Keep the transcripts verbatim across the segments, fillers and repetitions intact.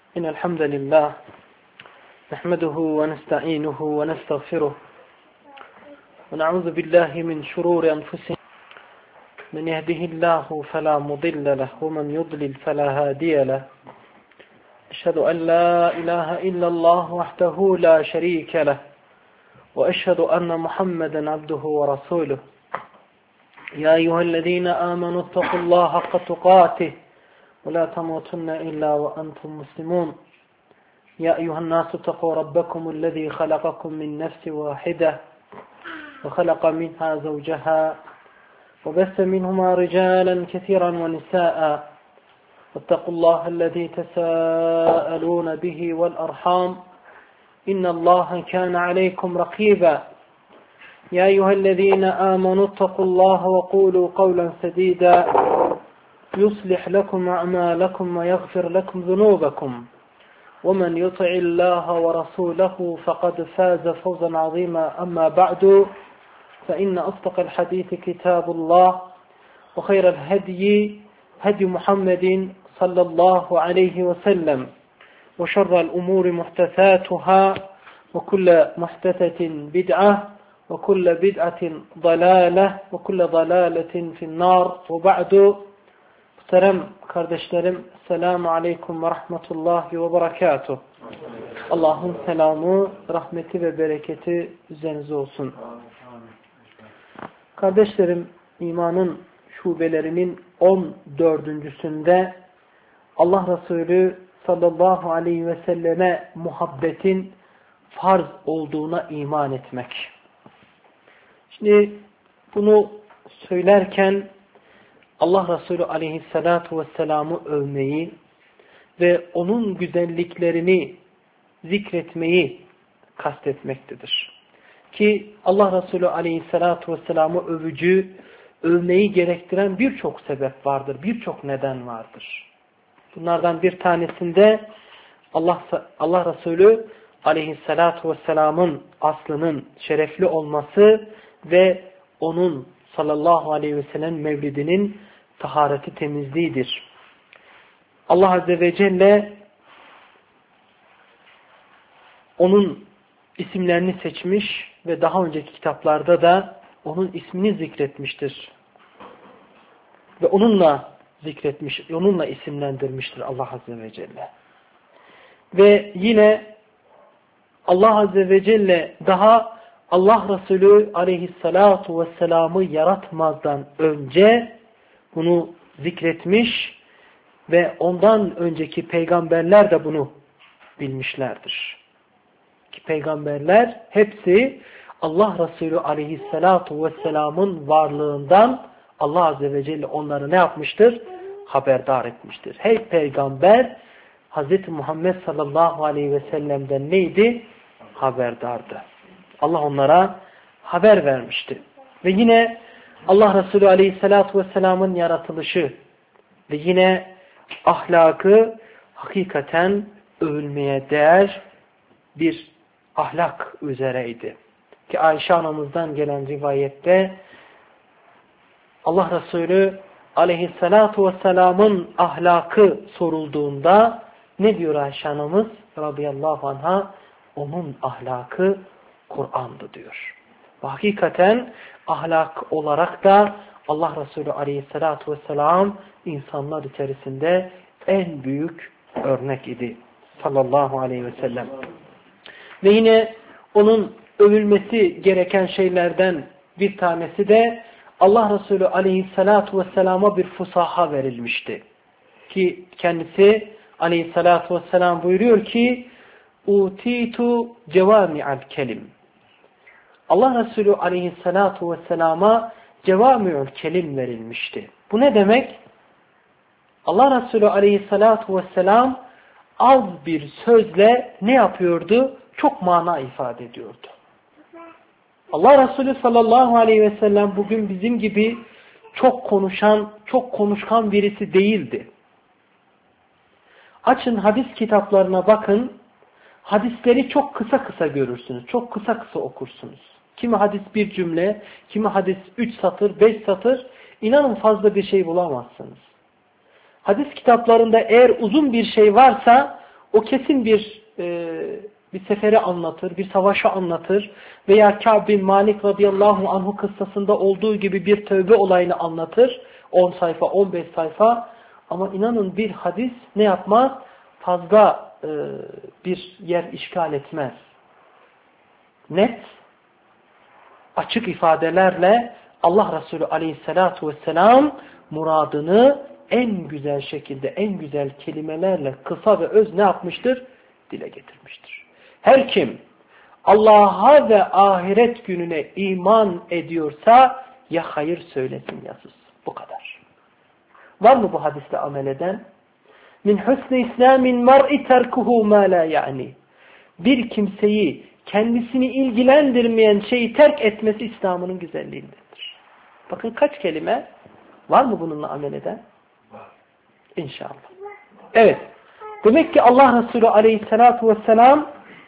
إن الحمد لله نحمده ونستعينه ونستغفره ونعوذ بالله من شرور أنفسنا من يهده الله فلا مضل له ومن يضلل فلا هادي له أشهد أن لا إله إلا الله وحده لا شريك له وأشهد أن محمدا عبده ورسوله يا أيها الذين آمنوا اتقوا الله حق تقاته ولا تموتن إلا وأنتم مسلمون يا أيها الناس اتقوا ربكم الذي خلقكم من نفس واحدة وخلق منها زوجها وبث منهما رجالا كثيرا ونساء واتقوا الله الذي تساءلون به والأرحام إن الله كان عليكم رقيبا يا أيها الذين آمنوا اتقوا الله وقولوا قولا سديدا يصلح لكم أعمالكم ويغفر لكم ذنوبكم ومن يطع الله ورسوله فقد فاز فوزا عظيما أما بعد فإن أصدق الحديث كتاب الله وخير الهدي هدي محمد صلى الله عليه وسلم وشر الأمور محدثاتها وكل محدثة بدعة وكل بدعة ضلالة وكل ضلالة في النار وبعد. Muhterem kardeşlerim, selamu aleyküm ve rahmetullahi ve berekatuh. Allah'ın selamı, rahmeti ve bereketi üzerinize olsun. Kardeşlerim, imanın şubelerinin on dördüncüsünde Allah Resulü sallallahu aleyhi ve selleme muhabbetin farz olduğuna iman etmek. Şimdi bunu söylerken Allah Resulü aleyhissalatu vesselam'ı övmeyi ve onun güzelliklerini zikretmeyi kastetmektedir. Ki Allah Resulü aleyhissalatu vesselam'ı övücü, övmeyi gerektiren birçok sebep vardır, birçok neden vardır. Bunlardan bir tanesinde Allah, Allah Resulü aleyhissalatu vesselam'ın aslının şerefli olması ve onun sallallahu aleyhi ve sellem mevlidinin tahareti temizliğidir. Allah Azze ve Celle onun isimlerini seçmiş ve daha önceki kitaplarda da onun ismini zikretmiştir. Ve onunla zikretmiş, onunla isimlendirmiştir Allah Azze ve Celle. Ve yine Allah Azze ve Celle daha Allah Resulü aleyhissalatu vesselam'ı yaratmazdan önce bunu zikretmiş ve ondan önceki peygamberler de bunu bilmişlerdir. Ki peygamberler hepsi Allah Resulü aleyhissalatu vesselam'ın varlığından Allah Azze ve Celle onları ne yapmıştır? Haberdar etmiştir. Her peygamber Hz. Muhammed sallallahu aleyhi ve sellem'den neydi? Haberdardı. Allah onlara haber vermişti. Ve yine Allah Resulü aleyhissalatu vesselam'ın yaratılışı ve yine ahlakı hakikaten övülmeye değer bir ahlak üzereydi. Ki Ayşe anamızdan gelen rivayette Allah Resulü aleyhissalatu vesselam'ın ahlakı sorulduğunda ne diyor Ayşe anamız radıyallahu anha? Onun ahlakı Kur'an'dı diyor. Ve hakikaten ahlak olarak da Allah Resulü aleyhissalatu vesselam insanlar içerisinde en büyük örnek idi. Sallallahu aleyhi ve sellem. Ve yine onun övülmesi gereken şeylerden bir tanesi de Allah Resulü aleyhissalatu vesselama bir fusaha verilmişti. Ki kendisi aleyhissalatu vesselam buyuruyor ki utitu cevami'al kelim. Allah Resulü aleyhissalatu vesselama cevami'ül kelim verilmişti. Bu ne demek? Allah Resulü aleyhissalatu vesselam az bir sözle ne yapıyordu? Çok mana ifade ediyordu. Allah Resulü sallallahu aleyhi ve sellem bugün bizim gibi çok konuşan, çok konuşkan birisi değildi. Açın hadis kitaplarına bakın. Hadisleri çok kısa kısa görürsünüz. Çok kısa kısa okursunuz. Kimi hadis bir cümle, kimi hadis üç satır, beş satır. İnanın fazla bir şey bulamazsınız. Hadis kitaplarında eğer uzun bir şey varsa O kesin bir e, bir seferi anlatır, bir savaşı anlatır veya Kâb bin Malik radıyallahu anhu kıssasında olduğu gibi bir tövbe olayını anlatır. on sayfa, on beş sayfa. Ama inanın bir hadis ne yapmaz? Fazla e, bir yer işgal etmez. Net, açık ifadelerle Allah Resulü aleyhissalatu vesselam muradını en güzel şekilde, en güzel kelimelerle kısa ve öz ne yapmıştır? Dile getirmiştir. Her kim Allah'a ve ahiret gününe iman ediyorsa ya hayır söylesin ya sus. Bu kadar. Var mı bu hadisle amel eden? Min husni islamin mar'i terkuhu ma la yani. Bir kimseyi kendisini ilgilendirmeyen şeyi terk etmesi İslam'ın güzelliğindendir. Bakın kaç kelime. Var mı bununla amel eden? İnşallah. Evet. Demek ki Allah Resulü aleyhissalatu vesselam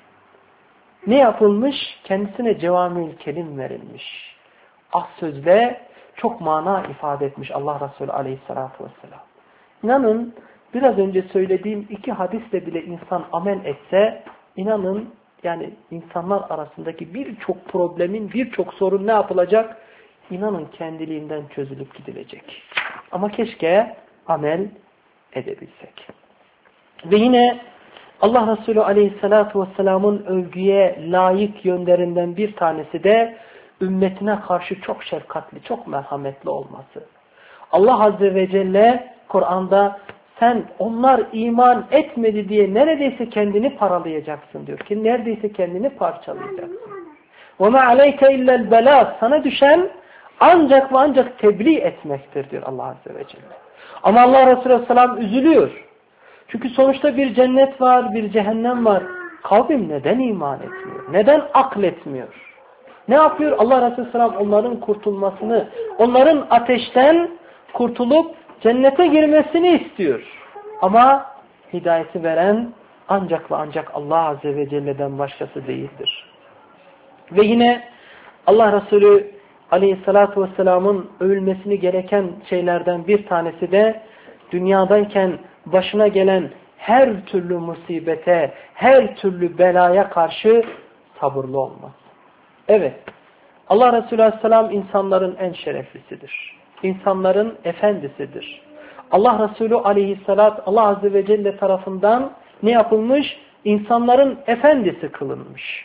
ne yapılmış? Kendisine cevamül kelim verilmiş. Az sözle çok mana ifade etmiş Allah Resulü aleyhissalatu vesselam. İnanın biraz önce söylediğim iki hadisle bile insan amel etse, inanın yani insanlar arasındaki birçok problemin, birçok sorun ne yapılacak? İnanın kendiliğinden çözülüp gidilecek. Ama keşke amel edebilsek. Ve yine Allah Resulü aleyhissalatu vesselamın övgüye layık yönlerinden bir tanesi de ümmetine karşı çok şefkatli, çok merhametli olması. Allah Azze ve Celle Kur'an'da sen onlar iman etmedi diye neredeyse kendini paralayacaksın diyor ki neredeyse kendini parçalayacaksın. وَمَا عَلَيْكَ اِلَّا الْبَلَاغِ Sana düşen ancak ve ancak tebliğ etmektir diyor Allah Azze ve Celle. Ama Allah Resulü Aleyhisselam üzülüyor. Çünkü sonuçta bir cennet var, bir cehennem var. Kavim neden iman etmiyor? Neden akletmiyor? Ne yapıyor? Allah Resulü Aleyhisselam onların kurtulmasını, onların ateşten kurtulup cennete girmesini istiyor. Ama hidayeti veren ancak ve ancak Allah Azze ve Celle'den başkası değildir. Ve yine Allah Resulü Aleyhisselatü Vesselam'ın övülmesini gereken şeylerden bir tanesi de dünyadayken başına gelen her türlü musibete, her türlü belaya karşı sabırlı olması. Evet, Allah Resulü Aleyhisselam insanların en şereflisidir. İnsanların efendisidir. Allah Resulü Aleyhisselat, Allah Azze ve Celle tarafından ne yapılmış? İnsanların efendisi kılınmış.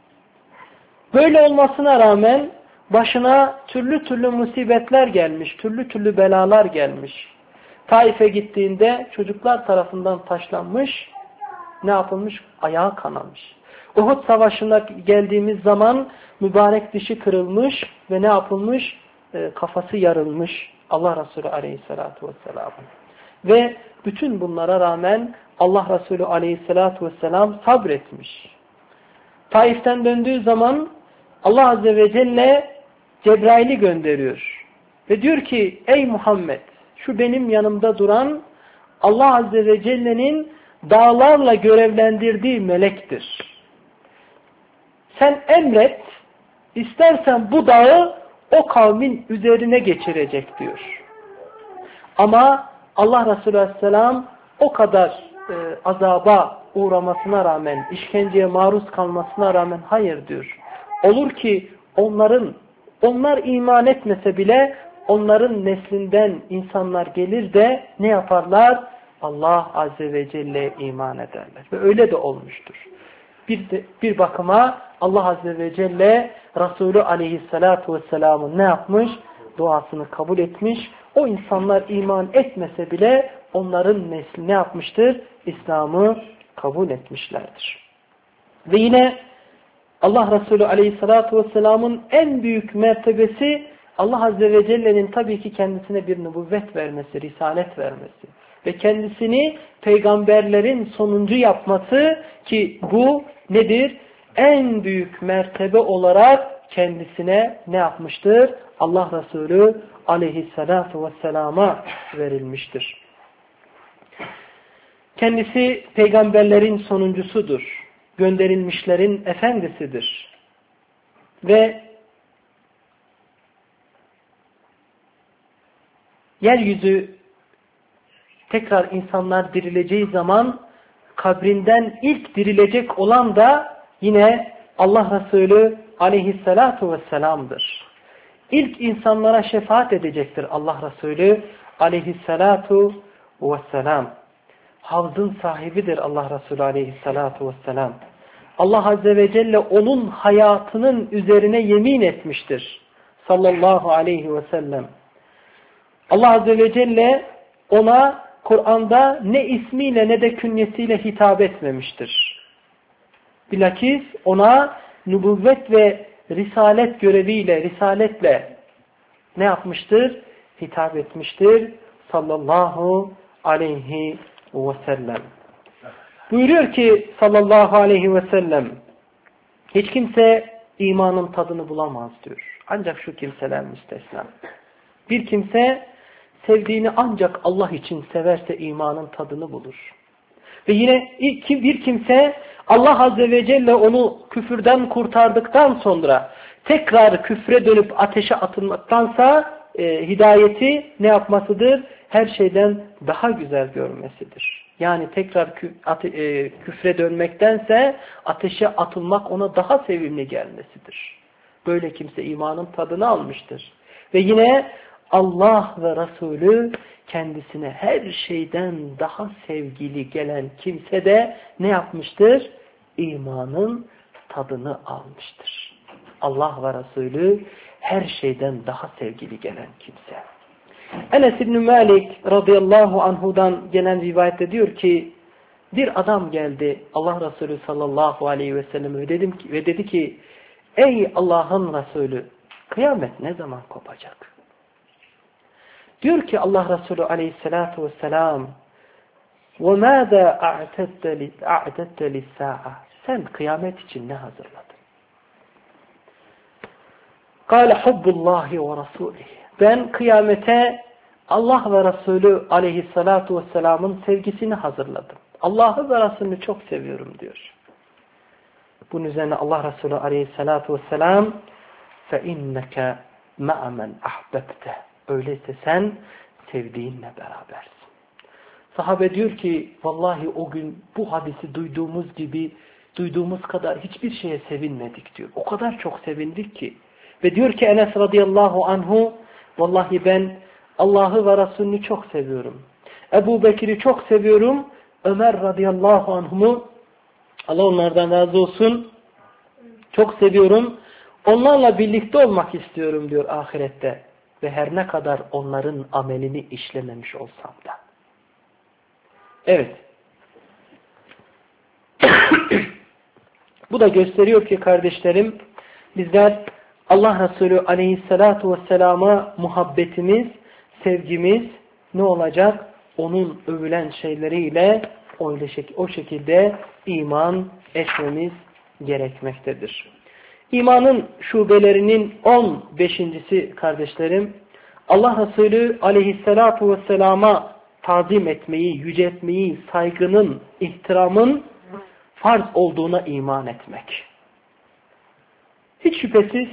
Böyle olmasına rağmen başına türlü türlü musibetler gelmiş, türlü türlü belalar gelmiş. Taif'e gittiğinde çocuklar tarafından taşlanmış, ne yapılmış? Ayağı kanamış. Uhud Savaşı'na geldiğimiz zaman mübarek dişi kırılmış ve ne yapılmış? E, kafası yarılmış Allah Resulü Aleyhisselatü Vesselam'ın. Ve bütün bunlara rağmen Allah Resulü Aleyhisselatü Vesselam sabretmiş. Taif'ten döndüğü zaman Allah Azze ve Celle Cebrail'i gönderiyor. Ve diyor ki ey Muhammed şu benim yanımda duran Allah Azze ve Celle'nin dağlarla görevlendirdiği melektir. Sen emret, istersen bu dağı o kavmin üzerine geçirecek diyor. Ama Allah Resulü Aleyhisselam o kadar e, azaba uğramasına rağmen, işkenceye maruz kalmasına rağmen hayır diyor. Olur ki onların, onlar iman etmese bile onların neslinden insanlar gelir de ne yaparlar? Allah Azze ve Celle'ye iman ederler. Ve öyle de olmuştur. Bir, de, bir bakıma Allah Azze ve Celle Resulü Aleyhisselatü Vesselam'ın ne yapmış? Duasını kabul etmiş. O insanlar iman etmese bile onların nesli ne yapmıştır? İslam'ı kabul etmişlerdir. Ve yine Allah Resulü Aleyhisselatü Vesselam'ın en büyük mertebesi Allah Azze ve Celle'nin tabii ki kendisine bir nübüvvet vermesi, risalet vermesi ve kendisini peygamberlerin sonuncu yapması ki bu nedir? En büyük mertebe olarak kendisine ne yapmıştır? Allah Resulü Aleyhisselatü Vesselam'a verilmiştir. Kendisi peygamberlerin sonuncusudur. Gönderilmişlerin efendisidir. Ve yeryüzü tekrar insanlar dirileceği zaman kabrinden ilk dirilecek olan da yine Allah Resulü aleyhissalatu vesselam'dır. İlk insanlara şefaat edecektir Allah Resulü aleyhissalatu vesselam. Havzın sahibidir Allah Resulü aleyhissalatu vesselam. Allah Azze ve Celle onun hayatının üzerine yemin etmiştir. Sallallahu aleyhi ve sellem. Allah Azze ve Celle ona Kur'an'da ne ismiyle ne de künyesiyle hitap etmemiştir. Bilakis ona nübüvvet ve risalet göreviyle, risaletle ne yapmıştır? Hitap etmiştir. Sallallahu aleyhi ve sellem. Buyuruyor ki sallallahu aleyhi ve sellem, hiç kimse imanın tadını bulamaz diyor. Ancak şu kimseler müstesna. Bir kimse sevdiğini ancak Allah için severse imanın tadını bulur. Ve yine bir kimse Allah Azze ve Celle onu küfürden kurtardıktan sonra tekrar küfre dönüp ateşe atılmaktansa e, hidayeti ne yapmasıdır? Her şeyden daha güzel görmesidir. Yani tekrar kü, ate, e, küfre dönmektense ateşe atılmak ona daha sevimli gelmesidir. Böyle kimse imanın tadını almıştır. Ve yine Allah ve Resulü kendisine her şeyden daha sevgili gelen kimse de ne yapmıştır? İmanın tadını almıştır. Allah ve Resulü her şeyden daha sevgili gelen kimse. Enes İbn Malik radıyallahu anhudan gelen rivayette diyor ki bir adam geldi Allah Resulü sallallahu aleyhi ve sellem ve, dedim ki, ve dedi ki ey Allah'ın Resulü kıyamet ne zaman kopacak? Diyor ki Allah Resulü aleyhissalatu vesselam وَمَاذَا أَعْتَدَّ لِلسَّاعَةِ Sen kıyamet için ne hazırladın? قَالَ حُبُّ اللّٰهِ وَرَسُولِهِ Ben kıyamete Allah ve Resulü aleyhissalatu vesselamın sevgisini hazırladım. Allah'ı ve Resulünü çok seviyorum diyor. Bunun üzerine Allah Resulü aleyhissalatu vesselam فَاِنَّكَ مَعَ مَنْ أَحْبَبْتَ Öyleyse sen sevdiğinle berabersin. Sahabe diyor ki vallahi o gün bu hadisi duyduğumuz gibi duyduğumuz kadar hiçbir şeye sevinmedik diyor. O kadar çok sevindik ki. Ve diyor ki Enes radıyallahu anhu vallahi ben Allah'ı ve Resulünü çok seviyorum. Ebu Bekir'i çok seviyorum. Ömer radıyallahu anhumu Allah onlardan razı olsun çok seviyorum. Onlarla birlikte olmak istiyorum diyor ahirette. Ve her ne kadar onların amelini işlememiş olsam da. Evet. Bu da gösteriyor ki kardeşlerim bizler Allah Resulü aleyhissalatu vesselama muhabbetimiz, sevgimiz ne olacak? Onun övülen şeyleriyle o şekilde iman etmemiz gerekmektedir. İmanın şubelerinin on beşincisi kardeşlerim, Allah Resulü aleyhissalatu vesselama tazim etmeyi, yüceltmeyi, saygının, ihtiramın farz olduğuna iman etmek. Hiç şüphesiz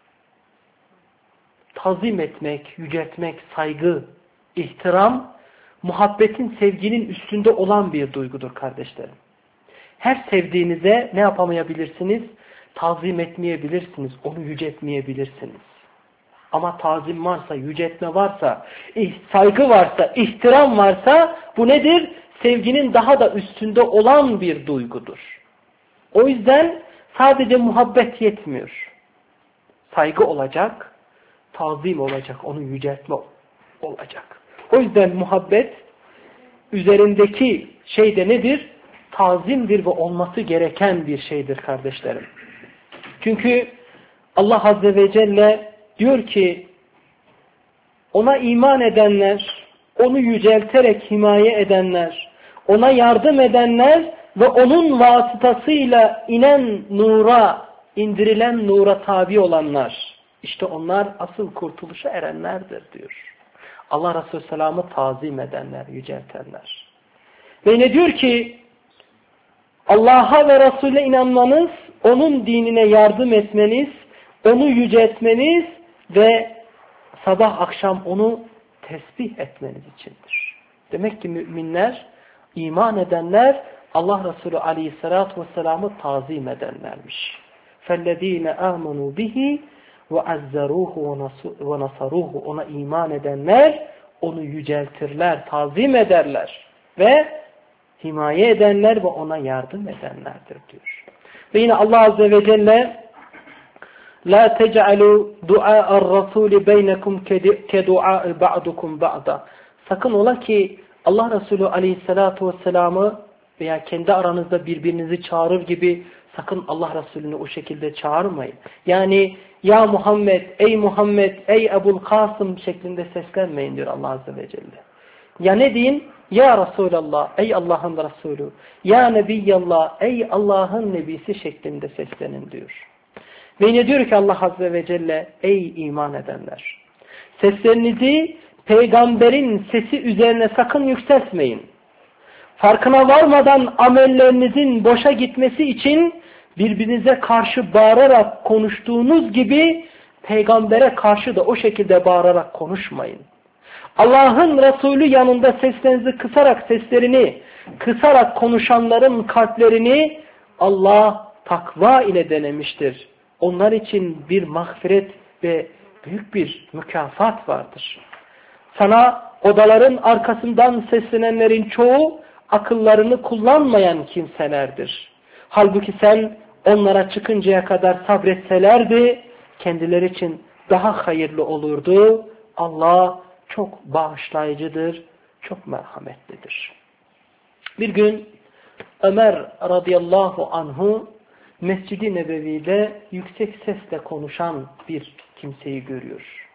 tazim etmek, yüceltmek, saygı, ihtiram, muhabbetin, sevginin üstünde olan bir duygudur kardeşlerim. Her sevdiğinize ne yapamayabilirsiniz? Tazim etmeyebilirsiniz, onu yüceltmeyebilirsiniz. Ama tazim varsa, yüceltme varsa, saygı varsa, ihtiram varsa bu nedir? Sevginin daha da üstünde olan bir duygudur. O yüzden sadece muhabbet yetmiyor. Saygı olacak, tazim olacak, onu yüceltme olacak. O yüzden muhabbet üzerindeki şey de nedir? Tazimdir ve olması gereken bir şeydir kardeşlerim. Çünkü Allah Azze ve Celle diyor ki ona iman edenler, onu yücelterek himaye edenler, ona yardım edenler ve onun vasıtasıyla inen nura, indirilen nura tabi olanlar, işte onlar asıl kurtuluşa erenlerdir diyor. Allah Resulü Selam'ı tazim edenler, yüceltenler. Ve ne diyor ki Allah'a ve Resul'e inanmanız, onun dinine yardım etmeniz, onu yüceltmeniz ve sabah akşam onu tesbih etmeniz içindir. Demek ki müminler, iman edenler Allah Resulü aleyhissalatu vesselam'ı tazim edenlermiş. فَالَّذ۪ينَ آمَنُوا بِهِ وَعَزَّرُوهُ وَنَصَرُوهُ Ona iman edenler onu yüceltirler, tazim ederler ve himaye edenler ve ona yardım edenlerdir diyor. Ve yine Allah Azze ve Celle لَا تَجْعَلُوا دُعَاءَ الرَّسُولِ بَيْنَكُمْ كَدُعَاءِ بَعْدُكُمْ بَعْدًا Sakın ola ki Allah Resulü aleyhissalatu vesselam'ı veya kendi aranızda birbirinizi çağırır gibi sakın Allah Resulü'nü o şekilde çağırmayın. Yani ya Muhammed, ey Muhammed, ey Ebul Kasım şeklinde seslenmeyin diyor Allah Azze ve Celle. Ya ne deyin? Ya Resulallah, ey Allah'ın Resulü. Ya Nebiyallah, ey Allah'ın Nebisi şeklinde seslenin diyor. Ve yine diyor ki Allah Azze ve Celle, ey iman edenler. Seslerinizi peygamberin sesi üzerine sakın yükseltmeyin. Farkına varmadan amellerinizin boşa gitmesi için birbirinize karşı bağırarak konuştuğunuz gibi peygambere karşı da o şekilde bağırarak konuşmayın. Allah'ın Resulü yanında seslerinizi kısarak seslerini, kısarak konuşanların kalplerini Allah takva ile denemiştir. Onlar için bir mağfiret ve büyük bir mükafat vardır. Sana odaların arkasından seslenenlerin çoğu akıllarını kullanmayan kimselerdir. Halbuki sen onlara çıkıncaya kadar sabretselerdi kendileri için daha hayırlı olurdu. Allah çok bağışlayıcıdır, çok merhametlidir. Bir gün Ömer radıyallahu anhu Mescid-i Nebevi'de yüksek sesle konuşan bir kimseyi görüyor.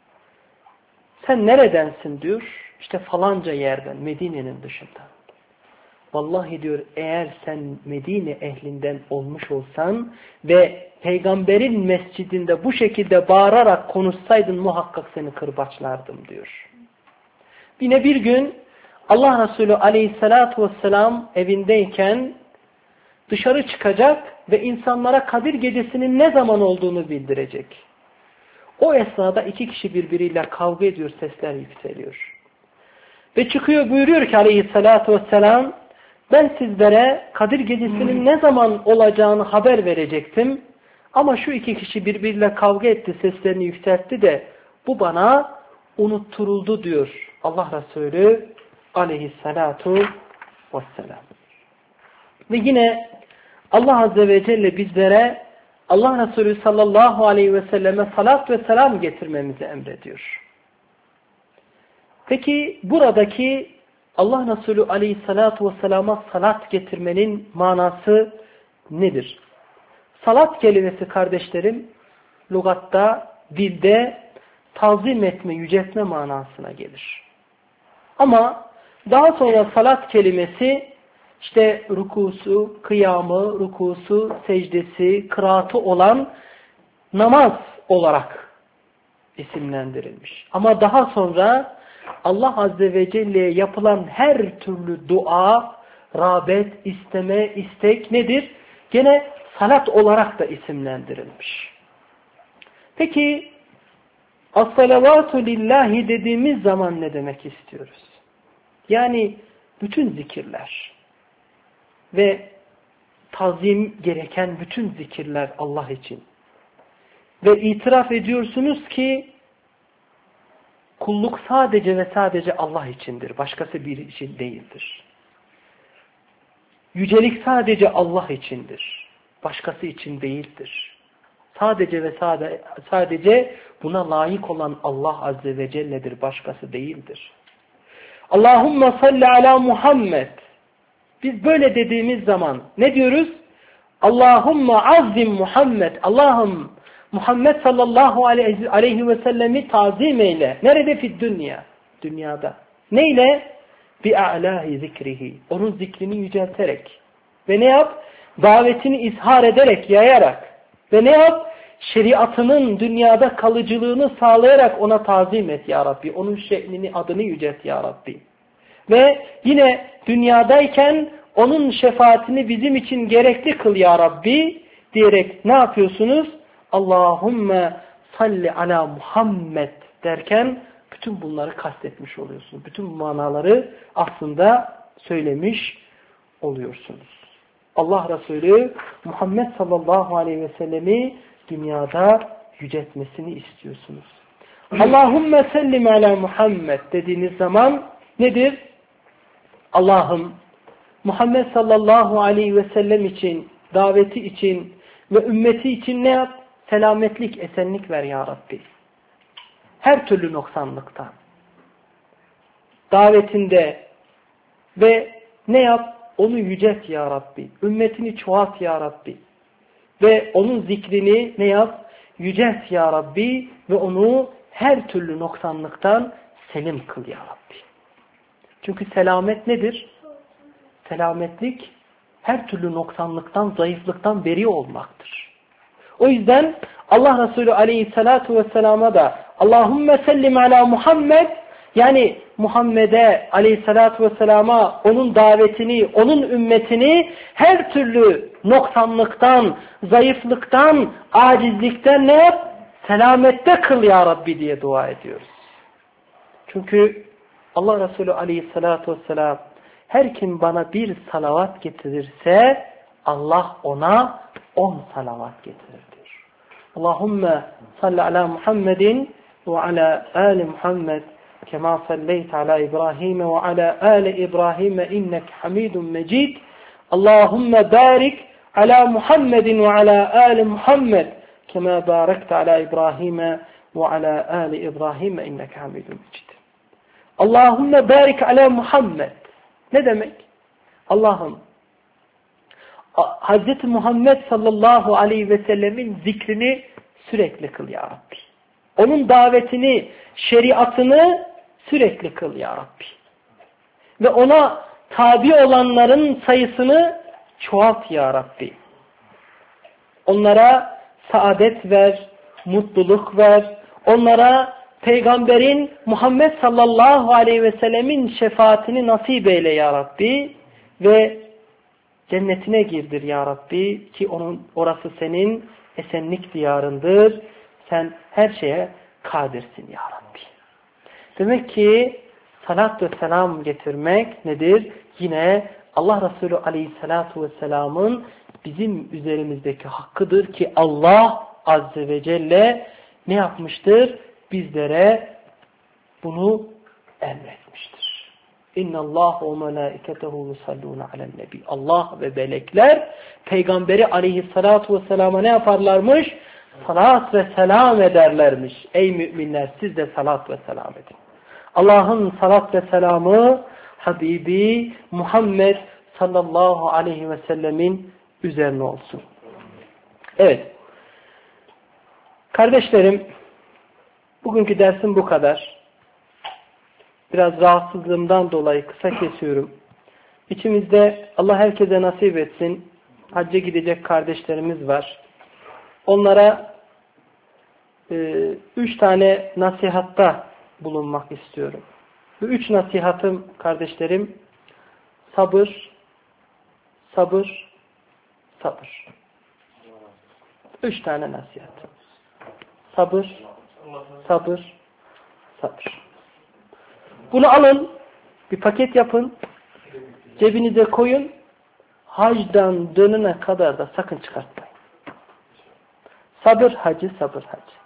Sen neredensin diyor. İşte falanca yerden, Medine'nin dışında. Vallahi diyor eğer sen Medine ehlinden olmuş olsan ve peygamberin mescidinde bu şekilde bağırarak konuşsaydın muhakkak seni kırbaçlardım diyor. Yine bir gün Allah Resulü aleyhissalatu vesselam evindeyken dışarı çıkacak ve insanlara Kadir Gecesi'nin ne zaman olduğunu bildirecek. O esnada iki kişi birbiriyle kavga ediyor, sesler yükseliyor. Ve çıkıyor buyuruyor ki aleyhissalatu vesselam ben sizlere Kadir Gecesi'nin ne zaman olacağını haber verecektim. Ama şu iki kişi birbiriyle kavga etti, seslerini yükseltti de bu bana unutturuldu diyor Allah Resulü aleyhissalatu vesselam. Ve yine Allah Azze ve Celle bizlere Allah Resulü sallallahu aleyhi ve selleme salat ve selam getirmemizi emrediyor. Peki buradaki Allah Resulü aleyhissalatu vesselama salat getirmenin manası nedir? Salat kelimesi kardeşlerim, lügatta, dilde tazim etme, yüceltme manasına gelir. Ama daha sonra salat kelimesi işte rukusu, kıyamı, rukusu, secdesi, kıraatı olan namaz olarak isimlendirilmiş. Ama daha sonra Allah Azze ve Celle'ye yapılan her türlü dua, rağbet, isteme, istek nedir? Gene salat olarak da isimlendirilmiş. Peki as-salavatu lillahi dediğimiz zaman ne demek istiyoruz? Yani bütün zikirler ve tazim gereken bütün zikirler Allah için. Ve itiraf ediyorsunuz ki kulluk sadece ve sadece Allah içindir. Başkası bir için değildir. Yücelik sadece Allah içindir. Başkası için değildir. Sadece ve sadece, sadece buna layık olan Allah Azze ve Celle'dir. Başkası değildir. Allahümme salli ala Muhammed. Biz böyle dediğimiz zaman ne diyoruz? Allahümme azzim Muhammed. Allah'ım Muhammed sallallahu aleyhi ve sellemi tazim eyle. Nerede? Fid dünya. Dünyada. Neyle? Bi'a'lahi zikrihi. Onun zikrini yücelterek. Ve ne yap? Davetini izhar ederek, yayarak. Ve ne yap? Şeriatının dünyada kalıcılığını sağlayarak ona tazim et ya Rabbi. Onun şe'nini, adını yücelt ya Rabbi. Ve yine dünyadayken onun şefaatini bizim için gerekli kıl ya Rabbi diyerek ne yapıyorsunuz? Allahümme salli ala Muhammed derken bütün bunları kastetmiş oluyorsunuz. Bütün bu manaları aslında söylemiş oluyorsunuz. Allah Resulü Muhammed sallallahu aleyhi ve sellemi dünyada yüceltmesini istiyorsunuz. Allahümme sellim ala Muhammed dediğiniz zaman nedir? Allah'ım Muhammed sallallahu aleyhi ve sellem için, daveti için ve ümmeti için ne yap? Selametlik, esenlik ver ya Rabbi. Her türlü noksanlıktan. Davetinde ve ne yap? Onu yücelt ya Rabbi. Ümmetini çoğalt ya Rabbi. Ve onun zikrini ne yap? Yücelt ya Rabbi ve onu her türlü noksanlıktan selim kıl ya Rabbi. Çünkü selamet nedir? Selametlik her türlü noksanlıktan, zayıflıktan beri olmaktır. O yüzden Allah Resulü aleyhissalatu vesselama da Allahümme sellim ala Muhammed, yani Muhammed'e aleyhissalatu vesselama onun davetini, onun ümmetini her türlü noksanlıktan, zayıflıktan, acizlikten ne yap? Selamette kıl ya Rabbi diye dua ediyoruz. Çünkü Allah Resulü aleyhissalatu vesselam her kim bana bir salavat getirirse Allah ona on salavat getirir diyor. Allahümme salli ala Muhammedin ve ala ali Muhammed kema salleyte ala İbrahim ve ala ali İbrahim inneke hamidun mecid. Allahümme barik ala Muhammedin ve ala ali Muhammed kema barekte ala İbrahim ve ala ali İbrahim inneke hamidun mecid. Allahümme barik ala Muhammed. Ne demek? Allah'ım Hz. Muhammed sallallahu aleyhi ve sellemin zikrini sürekli kıl ya Rabbi. Onun davetini, şeriatını sürekli kıl ya Rabbi. Ve ona tabi olanların sayısını çoğalt ya Rabbi. Onlara saadet ver, mutluluk ver. Onlara Peygamberin Muhammed sallallahu aleyhi ve sellemin şefaatini nasip eyle ya Rabbi. Ve cennetine girdir ya Rabbi ki onun orası senin esenlik diyarındır. Sen her şeye kadirsin ya Rabbi. Demek ki salat ve selam getirmek nedir? Yine Allah Resulü aleyhissalatu vesselamın bizim üzerimizdeki hakkıdır ki Allah azze ve celle ne yapmıştır? Bizlere bunu emretmiştir. İnna Allah ve melaiketehu yusalluna alen nebi. Allah ve melekler Peygamberi aleyhissalatu vesselama ne yaparlarmış? Salat ve selam ederlermiş. Ey müminler siz de salat ve selam edin. Allah'ın salat ve selamı Habibi Muhammed sallallahu aleyhi ve sellemin üzerine olsun. Evet. Kardeşlerim, bugünkü dersim bu kadar. Biraz rahatsızlığımdan dolayı kısa kesiyorum. İçimizde Allah herkese nasip etsin. Hacca gidecek kardeşlerimiz var. Onlara e, üç tane nasihatta bulunmak istiyorum. Bu üç nasihatım kardeşlerim sabır, sabır, sabır. Üç tane nasihat. Sabır, sabır, sabır. Bunu alın, bir paket yapın, cebinize koyun, hacdan dönene kadar da sakın çıkartmayın. Sabır hacı, sabır hacı.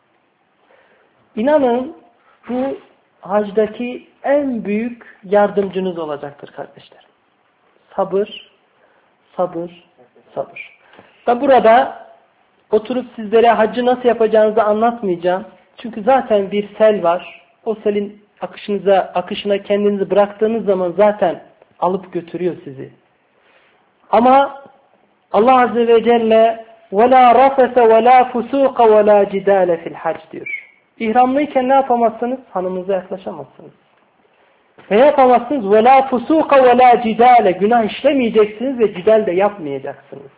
İnanın bu hacdaki en büyük yardımcınız olacaktır kardeşler. Sabır, sabır, sabır. Ben burada oturup sizlere haccı nasıl yapacağınızı anlatmayacağım. Çünkü zaten bir sel var. O selin akışınıza, akışına kendinizi bıraktığınız zaman zaten alıp götürüyor sizi. Ama Allah Azze ve Celle وَلَا رَفَسَ وَلَا فُسُوقَ وَلَا جِدَالَ فِي الْحَجِّ diyor. İhramlıyken ne yapamazsınız? Hanımınıza yaklaşamazsınız. Ne yapamazsınız? وَلَا فُسُوقَ وَلَا جِدَالَ Günah işlemeyeceksiniz ve cidal de yapmayacaksınız.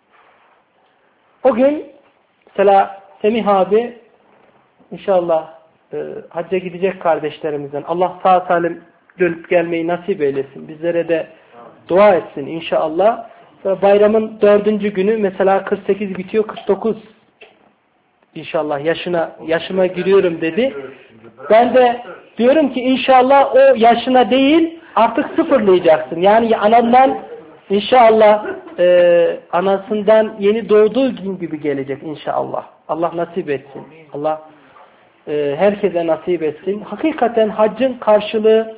O gün mesela Semih abi inşallah e, hacca gidecek kardeşlerimizden Allah sağ salim dönüp gelmeyi nasip eylesin. Bizlere de dua etsin inşallah. Bayramın dördüncü günü mesela kırk sekiz bitiyor, kırk dokuz inşallah yaşına yaşıma giriyorum dedi. Ben de diyorum ki inşallah o yaşına değil artık sıfırlayacaksın. Yani anandan İnşallah e, anasından yeni doğduğu gün gibi gelecek inşallah. Allah nasip etsin. Allah e, herkese nasip etsin. Hakikaten haccın karşılığı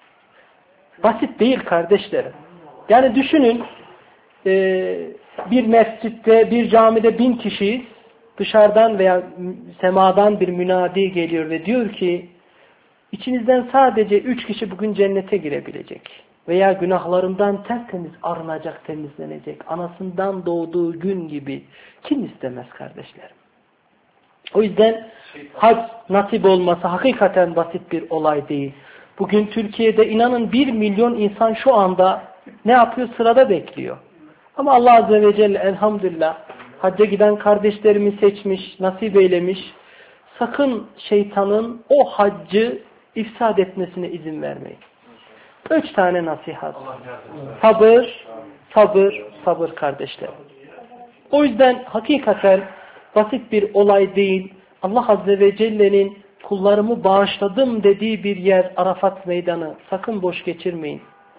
basit değil kardeşlerim. Yani düşünün e, bir mescitte, bir camide bin kişiyiz. Dışarıdan veya semadan bir münadi geliyor ve diyor ki İçinizden sadece üç kişi bugün cennete girebilecek. Veya günahlarından tertemiz arınacak, temizlenecek. Anasından doğduğu gün gibi. Kim istemez kardeşlerim? O yüzden hac nasip olması hakikaten basit bir olay değil. Bugün Türkiye'de inanın bir milyon insan şu anda ne yapıyor? Sırada bekliyor. Ama Allah Azze ve Celle elhamdülillah hacca giden kardeşlerimi seçmiş, nasip eylemiş. Sakın şeytanın o haccı ifsad etmesine izin vermeyin. Üç tane nasihat. Sabır, sabır, sabır kardeşlerim. O yüzden hakikaten basit bir olay değil. Allah Azze ve Celle'nin kullarımı bağışladım dediği bir yer Arafat Meydanı. Sakın boş geçirmeyin.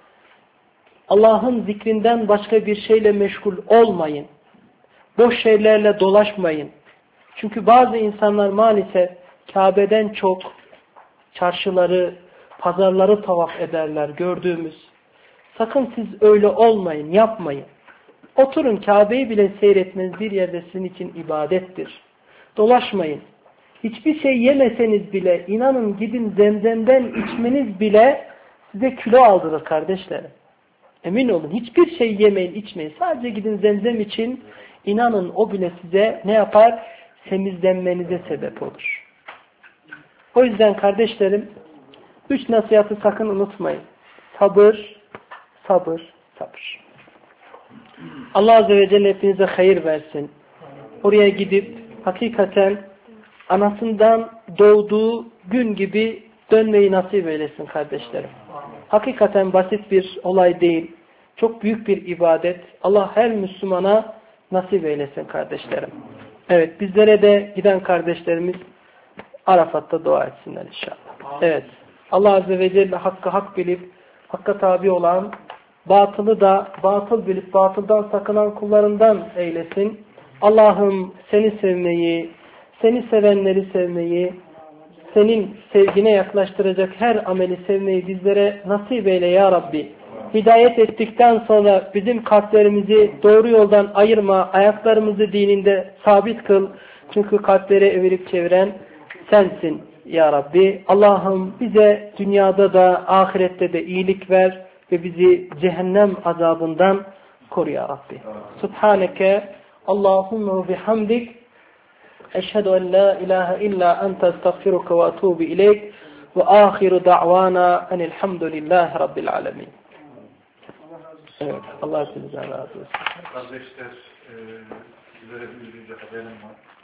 Allah'ın zikrinden başka bir şeyle meşgul olmayın. Boş şeylerle dolaşmayın. Çünkü bazı insanlar maalesef Kabe'den çok çarşıları, pazarları tavaf ederler gördüğümüz. Sakın siz öyle olmayın, yapmayın. Oturun, Kabe'yi bile seyretmeniz bir yerde sizin için ibadettir. Dolaşmayın. Hiçbir şey yemeseniz bile, inanın gidin zemzemden içmeniz bile size kilo aldırır kardeşlerim. Emin olun, hiçbir şey yemeyin, içmeyin. Sadece gidin zemzem için, inanın o bile size ne yapar? Temizlenmenize sebep olur. O yüzden kardeşlerim, üç nasihatı sakın unutmayın. Sabır, sabır, sabır. Allah Azze ve Celle hepinize hayır versin. Oraya gidip hakikaten anasından doğduğu gün gibi dönmeyi nasip eylesin kardeşlerim. Hakikaten basit bir olay değil. Çok büyük bir ibadet. Allah her Müslümana nasip eylesin kardeşlerim. Evet, bizlere de giden kardeşlerimiz Arafat'ta dua etsinler inşallah. Evet, Allah Azze ve Celle hakkı hak bilip hakka tabi olan, batılı da batıl bilip batıldan sakınan kullarından eylesin. Allah'ım seni sevmeyi, seni sevenleri sevmeyi, senin sevgine yaklaştıracak her ameli sevmeyi bizlere nasip eyle ya Rabbi. Hidayet ettikten sonra bizim kalplerimizi doğru yoldan ayırma, ayaklarımızı dininde sabit kıl. Çünkü kalpleri evirip çeviren sensin ya Rabbi. Allah'ım bize dünyada da ahirette de iyilik ver ve bizi cehennem azabından koru ya Rabbi. Subhaneke Allahümme bihamdik. Eşhedü en la ilahe illa ente estağfiruke ve etûbü ileyk ve ahiru da'vana enilhamdülillahi rabbil alemin. Evet, Allah sizden razı olsun. Kardeşler, e, sizlere bir haberim var.